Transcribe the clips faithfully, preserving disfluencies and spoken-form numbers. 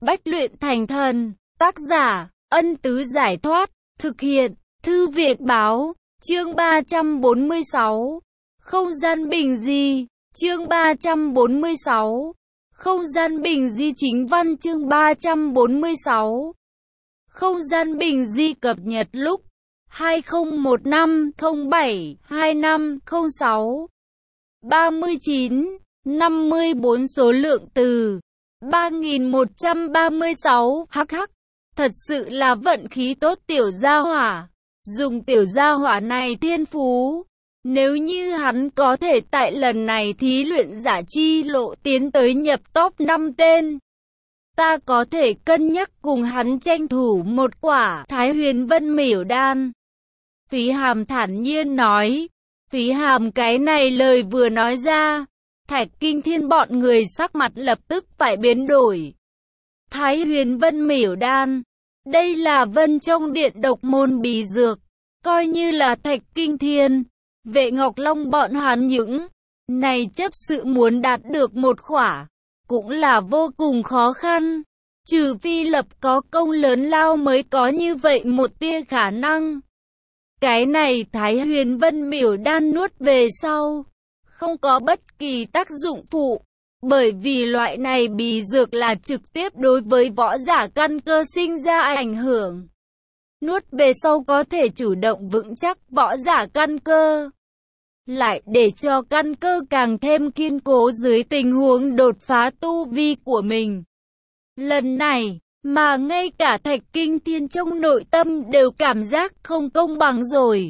Bách luyện thành thần. Tác giả, Ân Tứ Giải Thoát. Thực hiện, Thư Việt Báo. Chương ba trăm bốn mươi sáu. Không gian bình di. Chương ba trăm bốn mươi sáu. Không gian bình di. Chính văn chương ba trăm bốn mươi sáu. Không gian bình di cập nhật lúc hai không một năm không bảy hai năm không sáu. ba mươi chín, năm mươi bốn số lượng từ ba nghìn một trăm ba mươi sáu. Hắc hắc, thật sự là vận khí tốt tiểu gia hỏa. Dùng tiểu gia hỏa này thiên phú, nếu như hắn có thể tại lần này thí luyện giả chi lộ tiến tới nhập top năm tên, ta có thể cân nhắc cùng hắn tranh thủ một quả Thái Huyền Vân Miểu Đan. Phí Hàm thản nhiên nói. Phí Hàm cái này lời vừa nói ra, Thạch Kinh Thiên bọn người sắc mặt lập tức phải biến đổi. Thái Huyền Vân Miểu Đan, đây là Vân trong điện độc môn bí dược, coi như là Thạch Kinh Thiên, Vệ Ngọc Long bọn hắn những này chấp sự muốn đạt được một khỏa, cũng là vô cùng khó khăn, trừ phi lập có công lớn lao mới có như vậy một tia khả năng. Cái này Thái Huyền Vân Miểu Đan nuốt về sau, không có bất kỳ tác dụng phụ, bởi vì loại này bí dược là trực tiếp đối với võ giả căn cơ sinh ra ảnh hưởng. Nuốt về sau có thể chủ động vững chắc võ giả căn cơ, lại để cho căn cơ càng thêm kiên cố dưới tình huống đột phá tu vi của mình. Lần này, mà ngay cả Thạch Kinh Thiên trong nội tâm đều cảm giác không công bằng rồi.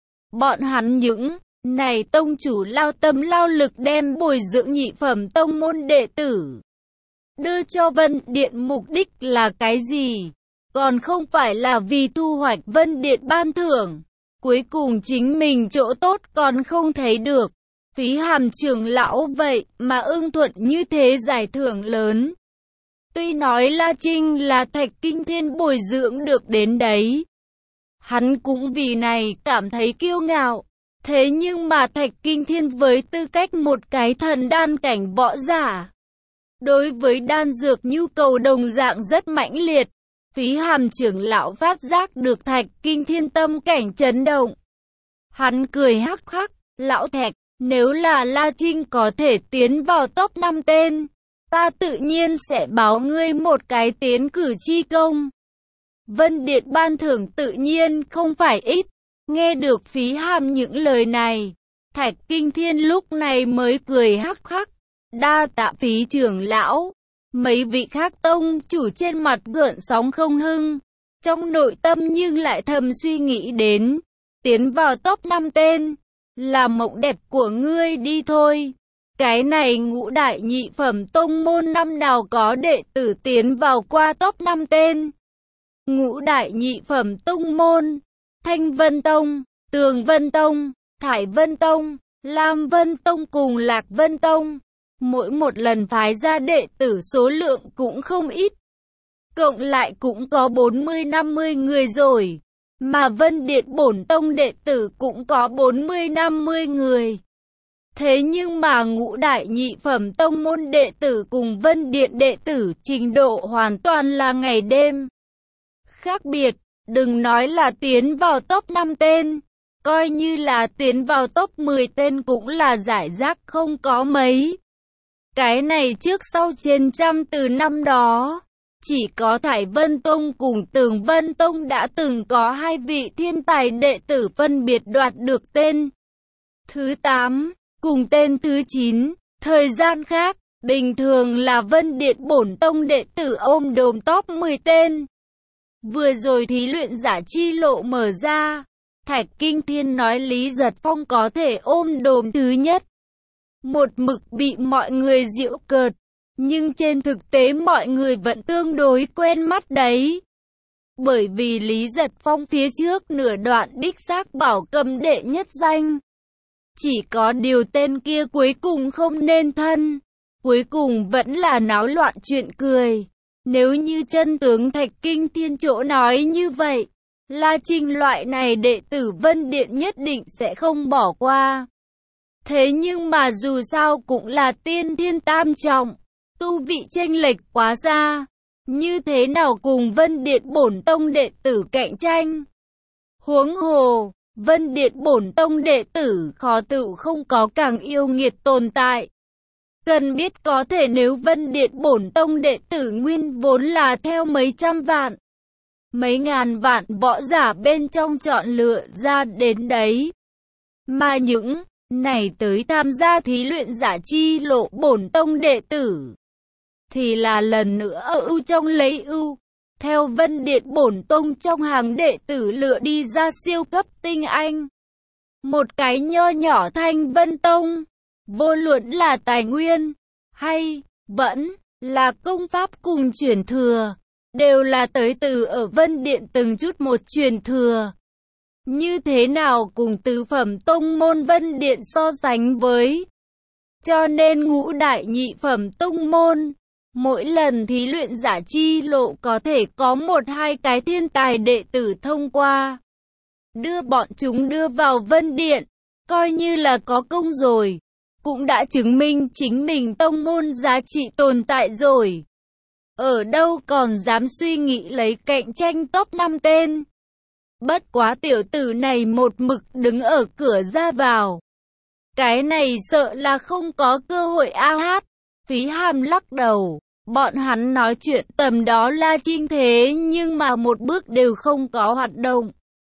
Bọn hắn những này tông chủ lao tâm lao lực đem bồi dưỡng nhị phẩm tông môn đệ tử đưa cho Vân Điện mục đích là cái gì? Còn không phải là vì thu hoạch Vân Điện ban thưởng. Cuối cùng chính mình chỗ tốt còn không thấy được. Phí Hàm trưởng lão vậy mà ưng thuận như thế giải thưởng lớn. Tuy nói La Trinh là Thạch Kinh Thiên bồi dưỡng được đến đấy, hắn cũng vì này cảm thấy kiêu ngạo. Thế nhưng mà Thạch Kinh Thiên với tư cách một cái thần đan cảnh võ giả, đối với đan dược nhu cầu đồng dạng rất mãnh liệt. Phí Hàm trưởng lão phát giác được Thạch Kinh Thiên tâm cảnh chấn động. Hắn cười hắc hắc, lão Thạch, nếu là La Trinh có thể tiến vào top năm tên, ta tự nhiên sẽ báo ngươi một cái tiến cử chi công. Vân Điện ban thưởng tự nhiên không phải ít. Nghe được Phí Hàm những lời này, Thạch Kinh Thiên lúc này mới cười hắc hắc, đa tạ Phí trưởng lão. Mấy vị khác tông chủ trên mặt gợn sóng không hưng, trong nội tâm nhưng lại thầm suy nghĩ đến, tiến vào top năm tên, là mộng đẹp của ngươi đi thôi. Cái này ngũ đại nhị phẩm tông môn năm nào có đệ tử tiến vào qua top năm tên. Ngũ đại nhị phẩm tông môn, Thanh Vân Tông, Tường Vân Tông, Thải Vân Tông, Lam Vân Tông cùng Lạc Vân Tông. Mỗi một lần phái ra đệ tử số lượng cũng không ít. Cộng lại cũng có bốn mươi năm mươi người rồi. Mà Vân Điện bổn tông đệ tử cũng có bốn mươi năm mươi người. Thế nhưng mà ngũ đại nhị phẩm tông môn đệ tử cùng Vân Điện đệ tử trình độ hoàn toàn là ngày đêm khác biệt. Đừng nói là tiến vào top năm tên, coi như là tiến vào top mười tên cũng là giải rác không có mấy. Cái này trước sau trên trăm từ năm đó, chỉ có Thải Vân Tông cùng Tường Vân Tông đã từng có hai vị thiên tài đệ tử phân biệt đoạt được tên thứ tám, cùng tên thứ chín. Thời gian khác, bình thường là Vân Điện bổn tông đệ tử ôm đồm top mười tên. Vừa rồi thí luyện giả chi lộ mở ra, Thạch Kinh Thiên nói Lý Giật Phong có thể ôm đồm thứ nhất. Một mực bị mọi người giễu cợt, nhưng trên thực tế mọi người vẫn tương đối quen mắt đấy. Bởi vì Lý Giật Phong phía trước nửa đoạn đích xác bảo cầm đệ nhất danh. Chỉ có điều tên kia cuối cùng không nên thân, cuối cùng vẫn là náo loạn chuyện cười. Nếu như chân tướng Thạch Kinh Thiên chỗ nói như vậy, La Trinh loại này đệ tử Vân Điện nhất định sẽ không bỏ qua. Thế nhưng mà dù sao cũng là tiên thiên tam trọng, tu vị chênh lệch quá xa. như thế nào cùng Vân Điện bổn tông đệ tử cạnh tranh. Huống hồ, Vân Điện bổn tông đệ tử khó tựu không có càng yêu nghiệt tồn tại. Cần biết có thể nếu Vân Điện bổn tông đệ tử nguyên vốn là theo mấy trăm vạn, mấy ngàn vạn võ giả bên trong chọn lựa ra đến đấy. Mà những này tới tham gia thí luyện giả chi lộ bổn tông đệ tử thì là lần nữa ưu trong lấy ưu. Theo Vân Điện bổn tông trong hàng đệ tử lựa đi ra siêu cấp tinh anh. Một cái nho nhỏ Thanh Vân Tông, vô luận là tài nguyên, hay vẫn là công pháp cùng truyền thừa, đều là tới từ ở Vân Điện từng chút một truyền thừa. Như thế nào cùng tứ phẩm tông môn Vân Điện so sánh với. Cho nên ngũ đại nhị phẩm tông môn, mỗi lần thí luyện giả chi lộ có thể có một hai cái thiên tài đệ tử thông qua. Đưa bọn chúng đưa vào Vân Điện, coi như là có công rồi. Cũng đã chứng minh chính mình tông môn giá trị tồn tại rồi. Ở đâu còn dám suy nghĩ lấy cạnh tranh top năm tên. Bất quá tiểu tử này một mực đứng ở cửa ra vào. Cái này sợ là không có cơ hội a hát. Phí Hàm lắc đầu. Bọn hắn nói chuyện tầm đó La Trinh thế nhưng mà một bước đều không có hoạt động.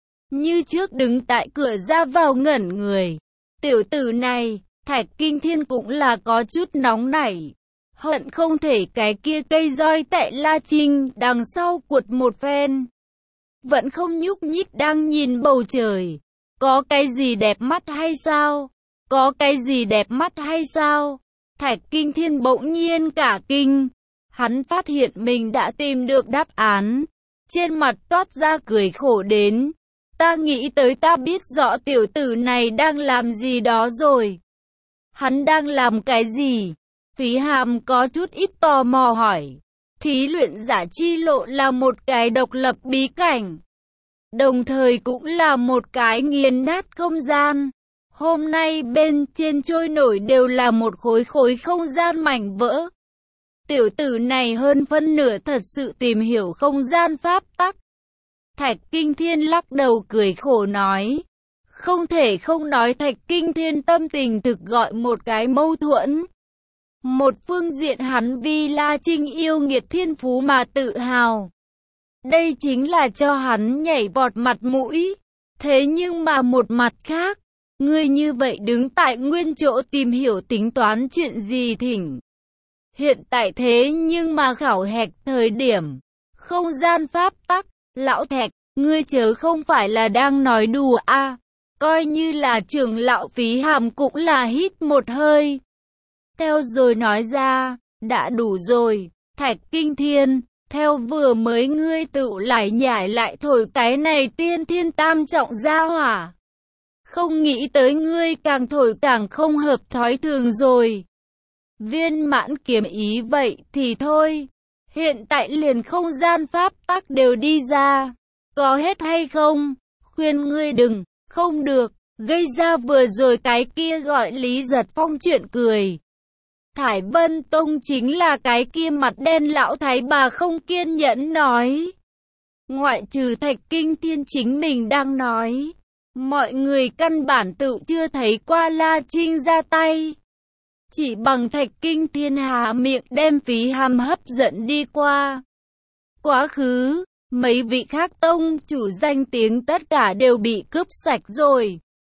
Như trước đứng tại cửa ra vào ngẩn người. Tiểu tử này, Thạch Kinh Thiên cũng là có chút nóng nảy. Hận không thể cái kia cây roi tại La Trinh đằng sau cuột một phen. Vẫn không nhúc nhích đang nhìn bầu trời. Có cái gì đẹp mắt hay sao? Có cái gì đẹp mắt hay sao? Thạch Kinh Thiên bỗng nhiên cả kinh. Hắn phát hiện mình đã tìm được đáp án. Trên mặt toát ra cười khổ đến. Ta nghĩ tới ta biết rõ tiểu tử này đang làm gì đó rồi. Hắn đang làm cái gì? Phí Hàm có chút ít tò mò hỏi. Thí luyện giả chi lộ là một cái độc lập bí cảnh. Đồng thời cũng là một cái nghiền nát không gian. Hôm nay bên trên trôi nổi đều là một khối khối không gian mảnh vỡ. Tiểu tử này hơn phân nửa thật sự tìm hiểu không gian pháp tắc. Thạch Kinh Thiên lắc đầu cười khổ nói. Không thể không nói Thạch Kinh Thiên tâm tình thực gọi một cái mâu thuẫn. Một phương diện hắn vì La Trinh yêu nghiệt thiên phú mà tự hào. Đây chính là cho hắn nhảy vọt mặt mũi. Thế nhưng mà một mặt khác, người như vậy đứng tại nguyên chỗ tìm hiểu tính toán chuyện gì thỉnh. Hiện tại thế nhưng mà khảo hạch thời điểm, không gian pháp tắc, lão Thạch, ngươi chớ không phải là đang nói đùa à, coi như là trưởng lão Phí Hàm cũng là hít một hơi. Theo rồi nói ra, đã đủ rồi, Thạch Kinh Thiên, theo vừa mới ngươi tự lại nhảy lại thổi cái này tiên thiên tam trọng gia hỏa. Không nghĩ tới ngươi càng thổi càng không hợp thói thường rồi. Viên Mãn Kiếm ý vậy thì thôi. Hiện tại liền không gian pháp tắc đều đi ra. Có hết hay không? Khuyên ngươi đừng, không được, gây ra vừa rồi cái kia gọi Lý Giật Phong chuyện cười. Thải Vân Tông chính là cái kia mặt đen lão thái bà không kiên nhẫn nói. Ngoại trừ Thạch Kinh Thiên chính mình đang nói. Mọi người căn bản tự chưa thấy qua La Trinh ra tay. Chỉ bằng Thạch Kinh Thiên hà miệng đem Phí Hàm hấp dẫn đi qua. Quá khứ, mấy vị khác tông chủ danh tiếng tất cả đều bị cướp sạch rồi.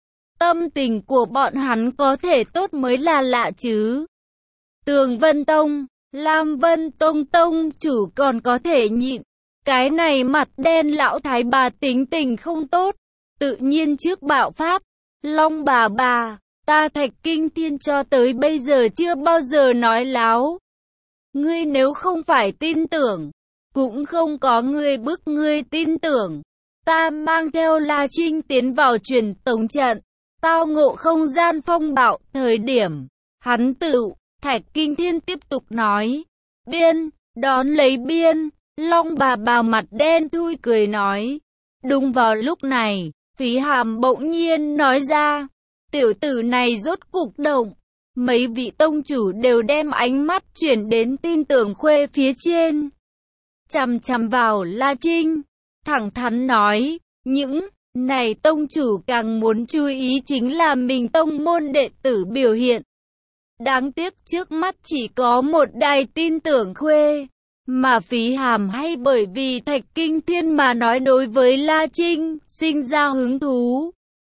Tâm tình của bọn hắn có thể tốt mới là lạ chứ. Tường Vân Tông, Lam Vân Tông tông chủ còn có thể nhịn. Cái này mặt đen lão thái bà tính tình không tốt. Tự nhiên trước bạo phát, Long bà bà, ta Thạch Kinh Thiên cho tới bây giờ chưa bao giờ nói láo. Ngươi nếu không phải tin tưởng, cũng không có người bức ngươi tin tưởng. Ta mang theo La Trinh tiến vào truyền tống trận, tao ngộ không gian phong bạo thời điểm. Hắn tự, Thạch Kinh Thiên tiếp tục nói, biên, đón lấy biên, Long bà bà mặt đen thui cười nói. Đúng vào lúc này, Phí Hàm bỗng nhiên nói ra, tiểu tử này rốt cục động. Mấy vị tông chủ đều đem ánh mắt chuyển đến tin tưởng khuê phía trên. chằm chằm vào La Trinh, thẳng thắn nói, những này tông chủ càng muốn chú ý chính là mình tông môn đệ tử biểu hiện. Đáng tiếc trước mắt chỉ có một đài tin tưởng khuê, mà phí hàm hay bởi vì Thạch Kinh Thiên mà nói đối với La Trinh, sinh ra hứng thú.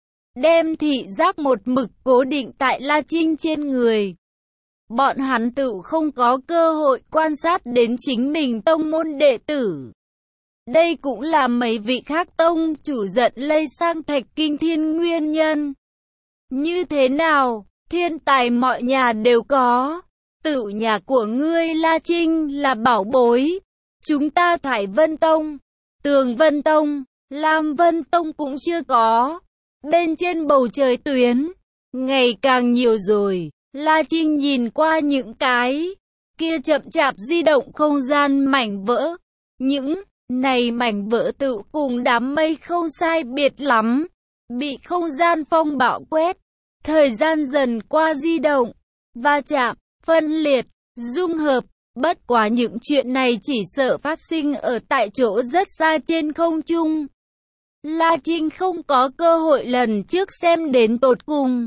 Đem thị giác một mực cố định tại La Trinh trên người. Bọn hắn tự không có cơ hội quan sát đến chính mình tông môn đệ tử. Đây cũng là mấy vị khác tông chủ giận lây sang Thạch Kinh Thiên nguyên nhân. Như thế nào, thiên tài mọi nhà đều có. Tự nhà của ngươi La Trinh là bảo bối. Chúng ta Thải Vân Tông, Tường Vân Tông, Lam Vân Tông cũng chưa có. Bên trên bầu trời tuyến, ngày càng nhiều rồi. La Trinh nhìn qua những cái kia chậm chạp di động không gian mảnh vỡ. Những này mảnh vỡ tự cùng đám mây không sai biệt lắm, bị không gian phong bạo quét. Thời gian dần qua di động, va chạm, phân liệt, dung hợp. Bất quá những chuyện này chỉ sợ phát sinh ở tại chỗ rất xa trên không trung. La Trinh không có cơ hội lần trước xem đến tột cùng.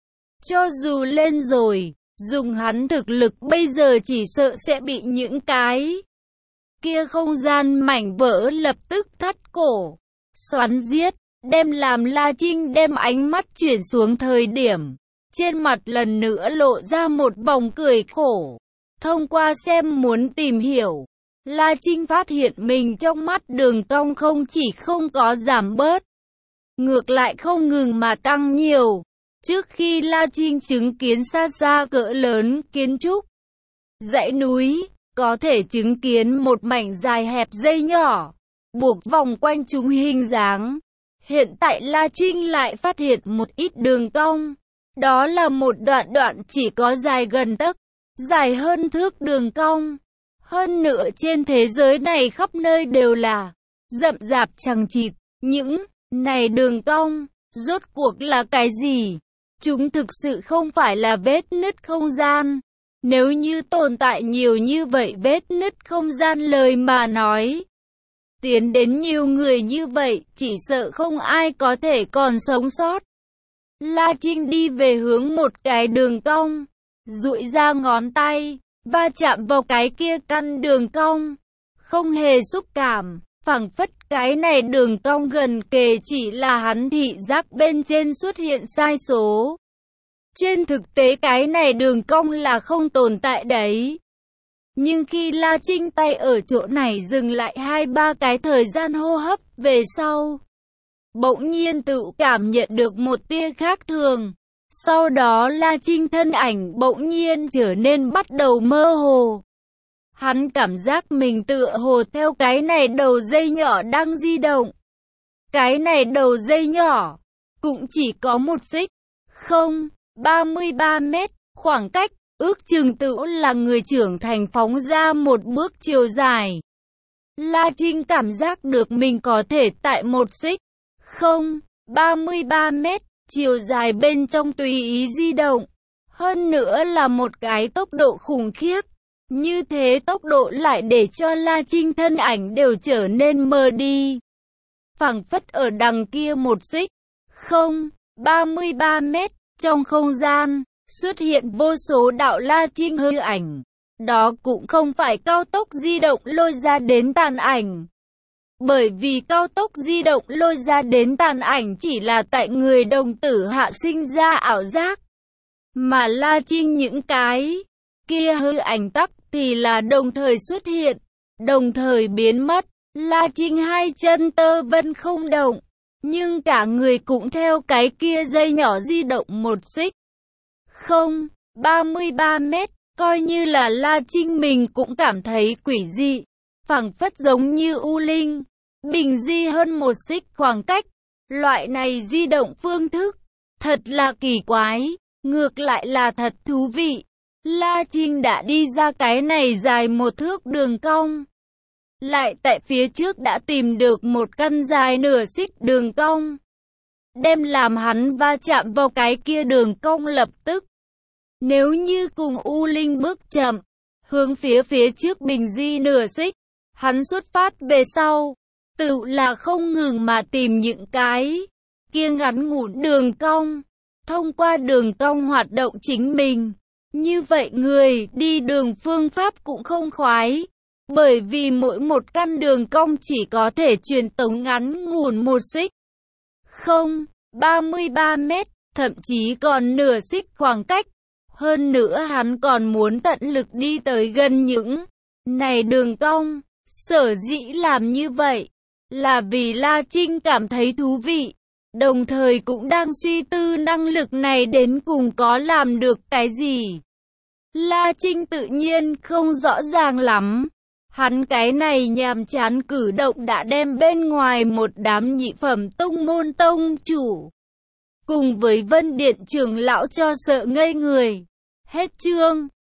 Cho dù lên rồi, dùng hắn thực lực bây giờ chỉ sợ sẽ bị những cái kia không gian mảnh vỡ lập tức thắt cổ, xoắn giết, đem làm La Trinh đem ánh mắt chuyển xuống thời điểm. Trên mặt lần nữa lộ ra một vòng cười khổ. Thông qua xem muốn tìm hiểu, La Trinh phát hiện mình trong mắt đường cong không chỉ không có giảm bớt, ngược lại không ngừng mà tăng nhiều. Trước khi La Trinh chứng kiến xa xa cỡ lớn kiến trúc, dãy núi, có thể chứng kiến một mảnh dài hẹp dây nhỏ, buộc vòng quanh chúng hình dáng. Hiện tại La Trinh lại phát hiện một ít đường cong. Đó là một đoạn đoạn chỉ có dài gần tấc, dài hơn thước đường cong. Hơn nữa trên thế giới này khắp nơi đều là rậm rạp chằng chịt. Những này đường cong, rốt cuộc là cái gì? Chúng thực sự không phải là vết nứt không gian. Nếu như tồn tại nhiều như vậy vết nứt không gian lời mà nói, tiến đến nhiều người như vậy, chỉ sợ không ai có thể còn sống sót. La Trinh đi về hướng một cái đường cong, duỗi ra ngón tay, va chạm vào cái kia căn đường cong. Không hề xúc cảm, phảng phất cái này đường cong gần kề chỉ là hắn thị giác bên trên xuất hiện sai số. Trên thực tế cái này đường cong là không tồn tại đấy. Nhưng khi La Trinh tay ở chỗ này dừng lại hai ba cái thời gian hô hấp về sau, bỗng nhiên tự cảm nhận được một tia khác thường. Sau đó La Trinh thân ảnh bỗng nhiên trở nên bắt đầu mơ hồ. Hắn cảm giác mình tựa hồ theo cái này đầu dây nhỏ đang di động. Cái này đầu dây nhỏ cũng chỉ có một xích, không, ba mươi ba mét, khoảng cách, ước chừng tự là người trưởng thành phóng ra một bước chiều dài. La Trinh cảm giác được mình có thể tại một xích, không, ba mươi ba mét, chiều dài bên trong tùy ý di động. Hơn nữa là một cái tốc độ khủng khiếp. Như thế tốc độ lại để cho La Trinh thân ảnh đều trở nên mờ đi. Phảng phất ở đằng kia một xích, không, ba mươi ba mét, trong không gian, xuất hiện vô số đạo La Trinh hư ảnh. Đó cũng không phải cao tốc di động lôi ra đến tàn ảnh. Bởi vì cao tốc di động lôi ra đến tàn ảnh chỉ là tại người đồng tử hạ sinh ra ảo giác. Mà La Trinh những cái kia hư ảnh tắc thì là đồng thời xuất hiện, đồng thời biến mất. La Trinh hai chân tơ vân không động, nhưng cả người cũng theo cái kia dây nhỏ di động một xích. Không, ba mươi ba mét, coi như là La Trinh mình cũng cảm thấy quỷ dị, phảng phất giống như U Linh, bình di hơn một xích khoảng cách. Loại này di động phương thức, thật là kỳ quái, ngược lại là thật thú vị. La Trinh đã đi ra cái này dài một thước đường cong. Lại tại phía trước đã tìm được một căn dài nửa xích đường cong. Đem làm hắn va chạm vào cái kia đường cong lập tức. Nếu như cùng U Linh bước chậm, hướng phía phía trước bình di nửa xích, Hắn xuất phát về sau, tự là không ngừng mà tìm những cái kia ngắn ngủn đường cong, thông qua đường cong hoạt động chính mình. Như vậy người đi đường phương pháp cũng không khoái, bởi vì mỗi một căn đường cong chỉ có thể truyền tống ngắn ngủn một xích. Không, ba mươi ba mét, thậm chí còn nửa xích khoảng cách. Hơn nữa hắn còn muốn tận lực đi tới gần những này đường cong. Sở dĩ làm như vậy là vì La Trinh cảm thấy thú vị, đồng thời cũng đang suy tư năng lực này đến cùng có làm được cái gì. La Trinh tự nhiên không rõ ràng lắm. Hắn cái này nhàm chán cử động đã đem bên ngoài một đám nhị phẩm tông môn tông chủ cùng với Vân Điện trưởng lão cho sợ ngây người. Hết chương.